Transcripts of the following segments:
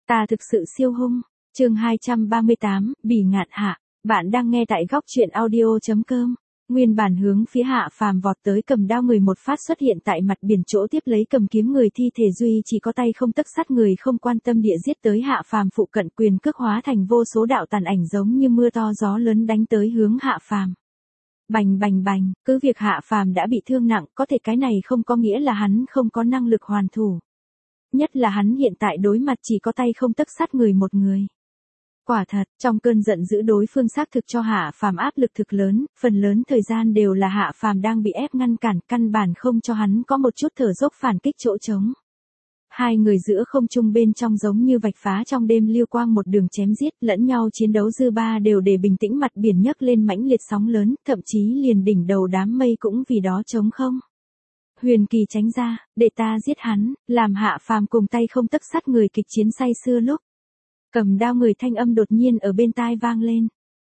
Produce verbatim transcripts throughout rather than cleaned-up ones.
Ta thực sự siêu hung. Chương hai trăm ba mươi tám, Bỉ Ngạn Hạ. Bạn đang nghe tại góc truyện audio chấm com. Nguyên bản hướng phía Hạ Phàm vọt tới, cầm đao người một phát xuất hiện tại mặt biển, chỗ tiếp lấy cầm kiếm người thi thể duy chỉ có tay không tấc sắt người không quan tâm địa giết tới Hạ Phàm phụ cận, quyền cước hóa thành vô số đạo tàn ảnh giống như mưa to gió lớn đánh tới hướng Hạ Phàm. Bành bành bành, cứ việc Hạ Phàm đã bị thương nặng, có thể cái này không có nghĩa là hắn không có năng lực hoàn thủ. Nhất là hắn hiện tại đối mặt chỉ có tay không tấc sắt người một người. Quả thật, trong cơn giận dữ đối phương xác thực cho Hạ Phàm áp lực thực lớn, phần lớn thời gian đều là Hạ Phàm đang bị ép ngăn cản, căn bản không cho hắn có một chút thở dốc phản kích chỗ trống. Hai người giữa không trung bên trong giống như vạch phá trong đêm lưu quang, một đường chém giết, lẫn nhau chiến đấu dư ba đều để bình tĩnh mặt biển nhấc lên mãnh liệt sóng lớn, thậm chí liền đỉnh đầu đám mây cũng vì đó trống không. Huyền Kỳ tránh ra, để ta giết hắn, làm Hạ Phàm cùng tay không tấc sắt người kịch chiến say sưa lúc. Cầm đao người thanh âm đột nhiên ở bên tai vang lên.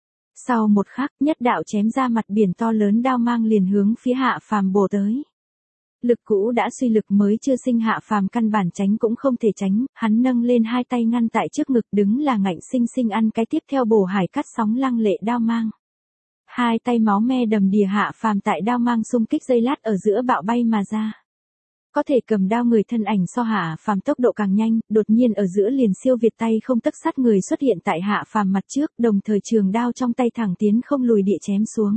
Sau một khắc, nhất đạo chém ra mặt biển to lớn đao mang liền hướng phía Hạ Phàm bổ tới. Lực cũ đã suy lực mới chưa sinh, Hạ Phàm căn bản tránh cũng không thể tránh, hắn nâng lên hai tay ngăn tại trước ngực, đứng là ngạnh sinh sinh ăn cái tiếp theo bổ hải cắt sóng lăng lệ đao mang. Hai tay máu me đầm đìa, Hạ Phàm tại đao mang xung kích giây lát ở giữa bạo bay mà ra. Có thể cầm đao người thân ảnh so Hạ Phàm tốc độ càng nhanh, đột nhiên ở giữa liền siêu việt tay không tấc sắt người xuất hiện tại Hạ Phàm mặt trước, đồng thời trường đao trong tay thẳng tiến không lùi địa chém xuống.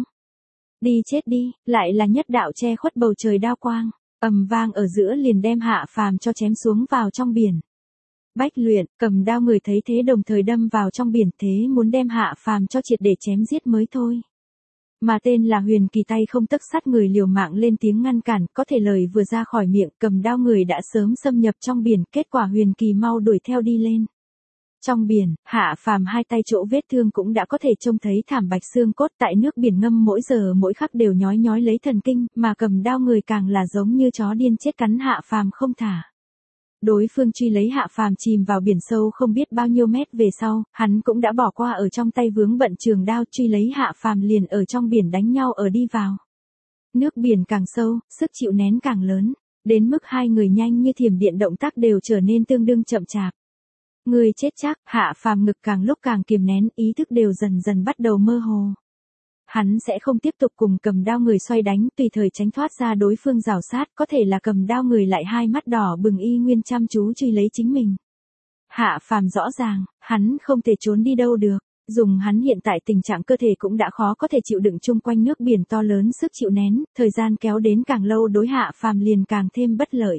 Đi chết đi, lại là nhất đạo che khuất bầu trời đao quang, ầm vang ở giữa liền đem Hạ Phàm cho chém xuống vào trong biển. Bách Luyện, cầm đao người thấy thế đồng thời đâm vào trong biển, thế muốn đem Hạ Phàm cho triệt để chém giết mới thôi. Mà tên là Huyền Kỳ tay không tấc sắt người liều mạng lên tiếng ngăn cản, có thể lời vừa ra khỏi miệng, cầm đao người đã sớm xâm nhập trong biển, kết quả Huyền Kỳ mau đuổi theo đi lên. Trong biển, Hạ Phàm hai tay chỗ vết thương cũng đã có thể trông thấy thảm bạch xương cốt, tại nước biển ngâm mỗi giờ mỗi khắc đều nhói nhói lấy thần kinh, mà cầm đao người càng là giống như chó điên chết cắn Hạ Phàm không thả. Đối phương truy lấy Hạ Phàm chìm vào biển sâu không biết bao nhiêu mét về sau, hắn cũng đã bỏ qua ở trong tay vướng bận trường đao, truy lấy Hạ Phàm liền ở trong biển đánh nhau ở đi vào. Nước biển càng sâu, sức chịu nén càng lớn, đến mức hai người nhanh như thiểm điện, động tác đều trở nên tương đương chậm chạp. Người chết chắc, Hạ Phàm ngực càng lúc càng kiềm nén, ý thức đều dần dần bắt đầu mơ hồ. Hắn sẽ không tiếp tục cùng cầm đao người xoay đánh, tùy thời tránh thoát ra đối phương rào sát, có thể là cầm đao người lại hai mắt đỏ bừng y nguyên chăm chú truy lấy chính mình. Hạ Phàm rõ ràng, hắn không thể trốn đi đâu được, dùng hắn hiện tại tình trạng cơ thể cũng đã khó có thể chịu đựng chung quanh nước biển to lớn sức chịu nén, thời gian kéo đến càng lâu đối Hạ Phàm liền càng thêm bất lợi.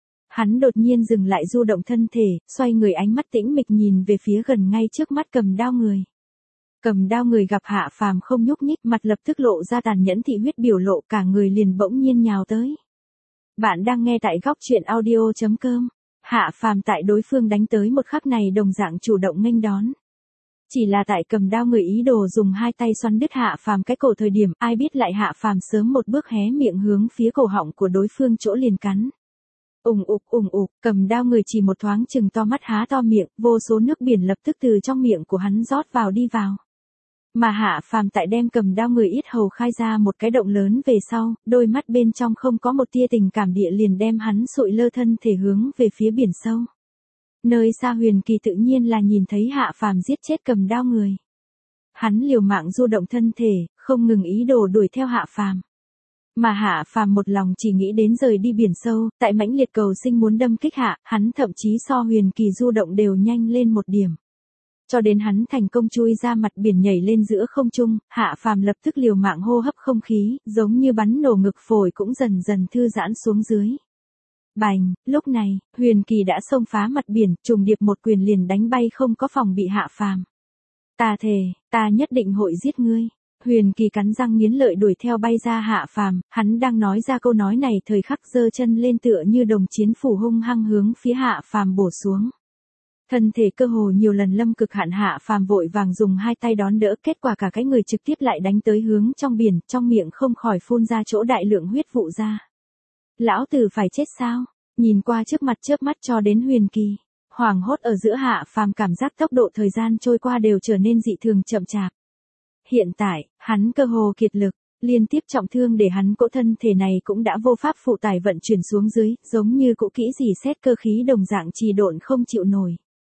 Hắn đột nhiên dừng lại du động thân thể, xoay người, ánh mắt tĩnh mịch nhìn về phía gần ngay trước mắt cầm đao người. Cầm đao người gặp Hạ Phàm không nhúc nhích, mặt lập tức lộ ra tàn nhẫn thị huyết biểu lộ, cả người liền bỗng nhiên nhào tới. Bạn đang nghe tại góc truyện audio chấm com. Hạ Phàm tại đối phương đánh tới một khắc này đồng dạng chủ động nghênh đón. Chỉ là tại cầm đao người ý đồ dùng hai tay xoắn đứt Hạ Phàm cái cổ thời điểm, ai biết lại Hạ Phàm sớm một bước hé miệng hướng phía cổ họng của đối phương chỗ liền cắn. Ùng ục ùng ục, cầm đao người chỉ một thoáng chừng to mắt há to miệng, vô số nước biển lập tức từ trong miệng của hắn rót vào đi vào. Mà Hạ Phàm tại đem cầm đao người yết hầu khai ra một cái động lớn về sau, đôi mắt bên trong không có một tia tình cảm địa liền đem hắn sụi lơ thân thể hướng về phía biển sâu. Nơi xa Huyền Kỳ tự nhiên là nhìn thấy Hạ Phàm giết chết cầm đao người. Hắn liều mạng du động thân thể, không ngừng ý đồ đuổi theo Hạ Phàm. Mà Hạ Phàm một lòng chỉ nghĩ đến rời đi biển sâu, tại mãnh liệt cầu sinh muốn đâm kích Hạ, hắn thậm chí so Huyền Kỳ du động đều nhanh lên một điểm. Cho đến hắn thành công chui ra mặt biển nhảy lên giữa không trung, Hạ Phàm lập tức liều mạng hô hấp không khí, giống như bắn nổ ngực, phổi cũng dần dần thư giãn xuống dưới. Bành, lúc này, Huyền Kỳ đã xông phá mặt biển, trùng điệp một quyền liền đánh bay không có phòng bị Hạ Phàm. Ta thề, ta nhất định hội giết ngươi. Huyền Kỳ cắn răng nghiến lợi đuổi theo bay ra Hạ Phàm, hắn đang nói ra câu nói này thời khắc giơ chân lên tựa như đồng chiến phủ hung hăng hướng phía Hạ Phàm bổ xuống. Thân thể cơ hồ nhiều lần lâm cực hạn, Hạ Phàm vội vàng dùng hai tay đón đỡ, kết quả cả cái người trực tiếp lại đánh tới hướng trong biển, trong miệng không khỏi phun ra chỗ đại lượng huyết vụ ra. Lão tử phải chết sao? Nhìn qua trước mặt chớp mắt cho đến Huyền Kỳ, hoảng hốt ở giữa Hạ Phàm cảm giác tốc độ thời gian trôi qua đều trở nên dị thường chậm chạp. Hiện tại, hắn cơ hồ kiệt lực, liên tiếp trọng thương để hắn cỗ thân thể này cũng đã vô pháp phụ tải vận chuyển xuống dưới, giống như cỗ kỹ dì xét cơ khí đồng dạng trì độn không chịu nổi.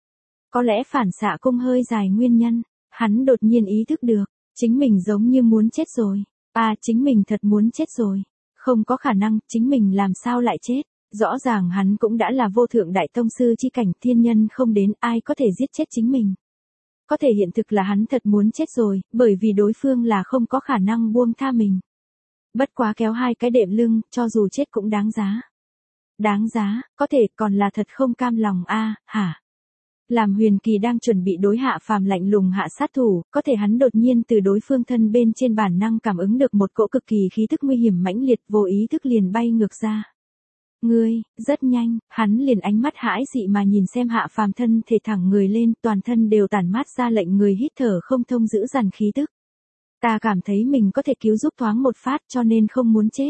Có lẽ phản xạ cung hơi dài nguyên nhân, hắn đột nhiên ý thức được, chính mình giống như muốn chết rồi. À, chính mình thật muốn chết rồi. Không có khả năng, chính mình làm sao lại chết. Rõ ràng hắn cũng đã là vô thượng đại tông sư chi cảnh, thiên nhân không đến, ai có thể giết chết chính mình. Có thể hiện thực là hắn thật muốn chết rồi, bởi vì đối phương là không có khả năng buông tha mình. Bất quá kéo hai cái đệm lưng, cho dù chết cũng đáng giá. Đáng giá, có thể còn là thật không cam lòng a, hả? Làm Huyền Kỳ đang chuẩn bị đối Hạ Phàm lạnh lùng hạ sát thủ, có thể hắn đột nhiên từ đối phương thân bên trên bản năng cảm ứng được một cỗ cực kỳ khí tức nguy hiểm mãnh liệt, vô ý thức liền bay ngược ra. Ngươi, rất nhanh, hắn liền ánh mắt hãi dị mà nhìn xem Hạ Phàm thân thể thẳng người lên, toàn thân đều tản mát ra lệnh người hít thở không thông dữ dằn khí tức. Ta cảm thấy mình có thể cứu giúp thoáng một phát cho nên không muốn chết.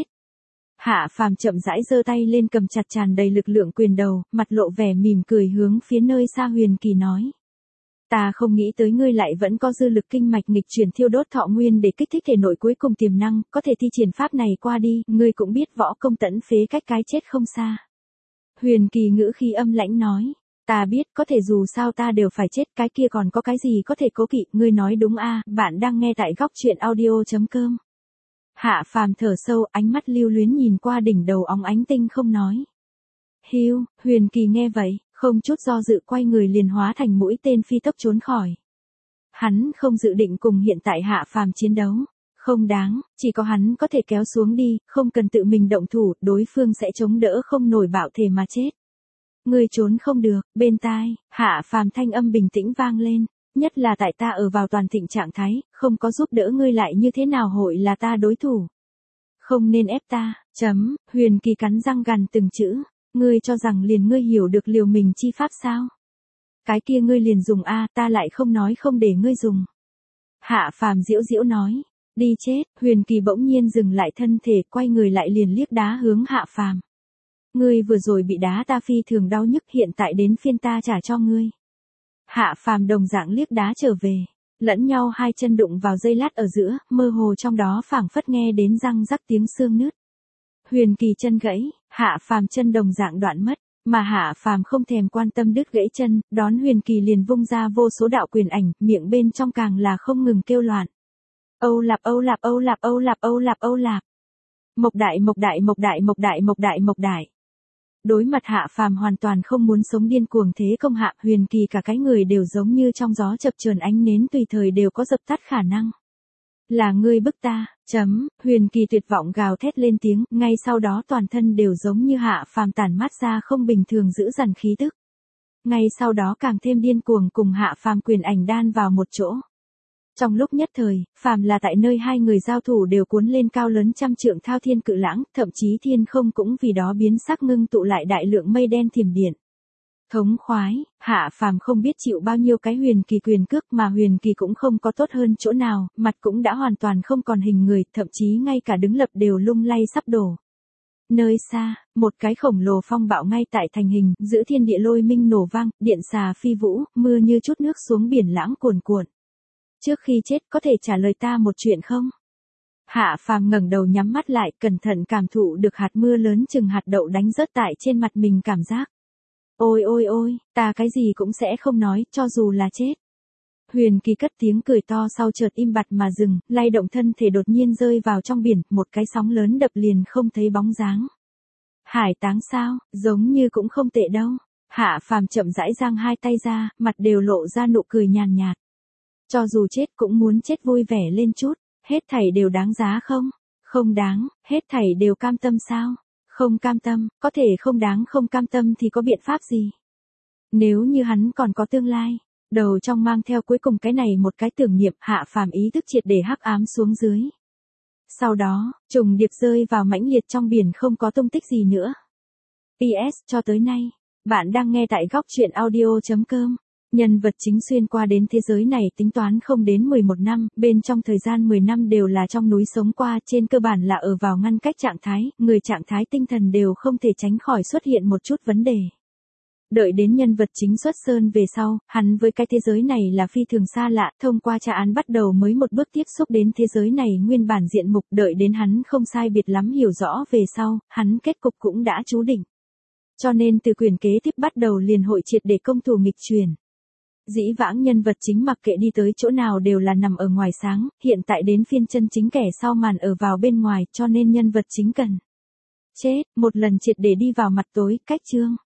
Hạ Phàm chậm rãi giơ tay lên cầm chặt tràn đầy lực lượng quyền đầu, mặt lộ vẻ mỉm cười hướng phía nơi xa Huyền Kỳ nói. Ta không nghĩ tới ngươi lại vẫn có dư lực kinh mạch nghịch chuyển thiêu đốt thọ nguyên để kích thích thể nội cuối cùng tiềm năng, có thể thi triển pháp này qua đi, ngươi cũng biết võ công tẫn phế cách cái chết không xa. Huyền Kỳ ngữ khí âm lãnh nói, ta biết có thể dù sao ta đều phải chết, cái kia còn có cái gì có thể cố kỵ, ngươi nói đúng a, bạn đang nghe tại góc truyện audio chấm com. Hạ Phàm thở sâu, ánh mắt lưu luyến nhìn qua đỉnh đầu óng ánh tinh không nói. Hiu, Huyền Kỳ nghe vậy, không chút do dự quay người liền hóa thành mũi tên phi tốc trốn khỏi. Hắn không dự định cùng hiện tại Hạ Phàm chiến đấu, không đáng, chỉ có hắn có thể kéo xuống đi, không cần tự mình động thủ, đối phương sẽ chống đỡ không nổi bạo thể mà chết. Ngươi trốn không được, bên tai, Hạ Phàm thanh âm bình tĩnh vang lên. Nhất là tại ta ở vào toàn thịnh trạng thái, không có giúp đỡ ngươi lại như thế nào hội là ta đối thủ. Không nên ép ta, chấm, Huyền Kỳ cắn răng gằn từng chữ, ngươi cho rằng liền ngươi hiểu được liều mình chi pháp sao? Cái kia ngươi liền dùng a, ta lại không nói không để ngươi dùng. Hạ Phàm giễu giễu nói, đi chết, Huyền Kỳ bỗng nhiên dừng lại thân thể, quay người lại liền liếc đá hướng Hạ Phàm. Ngươi vừa rồi bị đá ta phi thường đau nhức, hiện tại đến phiên ta trả cho ngươi. Hạ Phàm đồng dạng liếc đá trở về, lẫn nhau hai chân đụng vào dây lát ở giữa, mơ hồ trong đó phảng phất nghe đến răng rắc tiếng xương nứt. Huyền Kỳ chân gãy, Hạ Phàm chân đồng dạng đoạn mất, mà Hạ Phàm không thèm quan tâm đứt gãy chân, đón Huyền Kỳ liền vung ra vô số đạo quyền ảnh, miệng bên trong càng là không ngừng kêu loạn. Âu lạp Âu lạp Âu lạp Âu lạp Âu lạp Âu lạp. Mộc đại mộc đại mộc đại mộc đại mộc đại mộc đại. Đối mặt Hạ Phàm hoàn toàn không muốn sống điên cuồng thế công hạ, Huyền Kỳ cả cái người đều giống như trong gió chập chờn ánh nến tùy thời đều có dập tắt khả năng. Là ngươi bức ta, chấm, Huyền Kỳ tuyệt vọng gào thét lên tiếng, ngay sau đó toàn thân đều giống như Hạ Phàm tản mát ra không bình thường dữ dằn khí tức. Ngay sau đó càng thêm điên cuồng cùng Hạ Phàm quyền ảnh đan vào một chỗ. Trong lúc nhất thời, phàm là tại nơi hai người giao thủ đều cuốn lên cao lớn trăm trượng thao thiên cự lãng, thậm chí thiên không cũng vì đó biến sắc ngưng tụ lại đại lượng mây đen thiểm điện. Thống khoái, Hạ Phàm không biết chịu bao nhiêu cái Huyền Kỳ quyền cước mà Huyền Kỳ cũng không có tốt hơn chỗ nào, mặt cũng đã hoàn toàn không còn hình người, thậm chí ngay cả đứng lập đều lung lay sắp đổ. Nơi xa, một cái khổng lồ phong bạo ngay tại thành hình, giữa thiên địa lôi minh nổ vang, điện xà phi vũ, mưa như chút nước xuống biển lãng cuồn cuộn. Trước khi chết có thể trả lời ta một chuyện không? Hạ Phàm ngẩng đầu nhắm mắt lại, cẩn thận cảm thụ được hạt mưa lớn chừng hạt đậu đánh rớt tại trên mặt mình cảm giác. Ôi ôi ôi, ta cái gì cũng sẽ không nói, cho dù là chết. Huyền Kỳ cất tiếng cười to sau chợt im bặt mà dừng, lay động thân thể đột nhiên rơi vào trong biển, một cái sóng lớn đập liền không thấy bóng dáng. Hải táng sao, giống như cũng không tệ đâu. Hạ Phàm chậm rãi giang hai tay ra, mặt đều lộ ra nụ cười nhàn nhạt. Cho dù chết cũng muốn chết vui vẻ lên chút, hết thảy đều đáng giá không? Không đáng, hết thảy đều cam tâm sao? Không cam tâm, có thể không đáng không cam tâm thì có biện pháp gì? Nếu như hắn còn có tương lai, đầu trong mang theo cuối cùng cái này một cái tưởng niệm, Hạ Phàm ý thức triệt để hắc ám xuống dưới. Sau đó, trùng điệp rơi vào mãnh liệt trong biển không có tung tích gì nữa. pê ét cho tới nay, bạn đang nghe tại góc truyện audio chấm com. Nhân vật chính xuyên qua đến thế giới này tính toán không đến mười một năm, bên trong thời gian mười năm đều là trong núi sống qua, trên cơ bản là ở vào ngăn cách trạng thái, người trạng thái tinh thần đều không thể tránh khỏi xuất hiện một chút vấn đề. Đợi đến nhân vật chính xuất sơn về sau, hắn với cái thế giới này là phi thường xa lạ, thông qua tra án bắt đầu mới một bước tiếp xúc đến thế giới này nguyên bản diện mục, đợi đến hắn không sai biệt lắm hiểu rõ về sau, hắn kết cục cũng đã chú định. Cho nên từ quyển kế tiếp bắt đầu liền hội triệt để công thủ nghịch chuyển. Dĩ vãng nhân vật chính mặc kệ đi tới chỗ nào đều là nằm ở ngoài sáng, hiện tại đến phiên chân chính kẻ sau màn ở vào bên ngoài, cho nên nhân vật chính cần chết, một lần triệt để đi vào mặt tối, cách chương.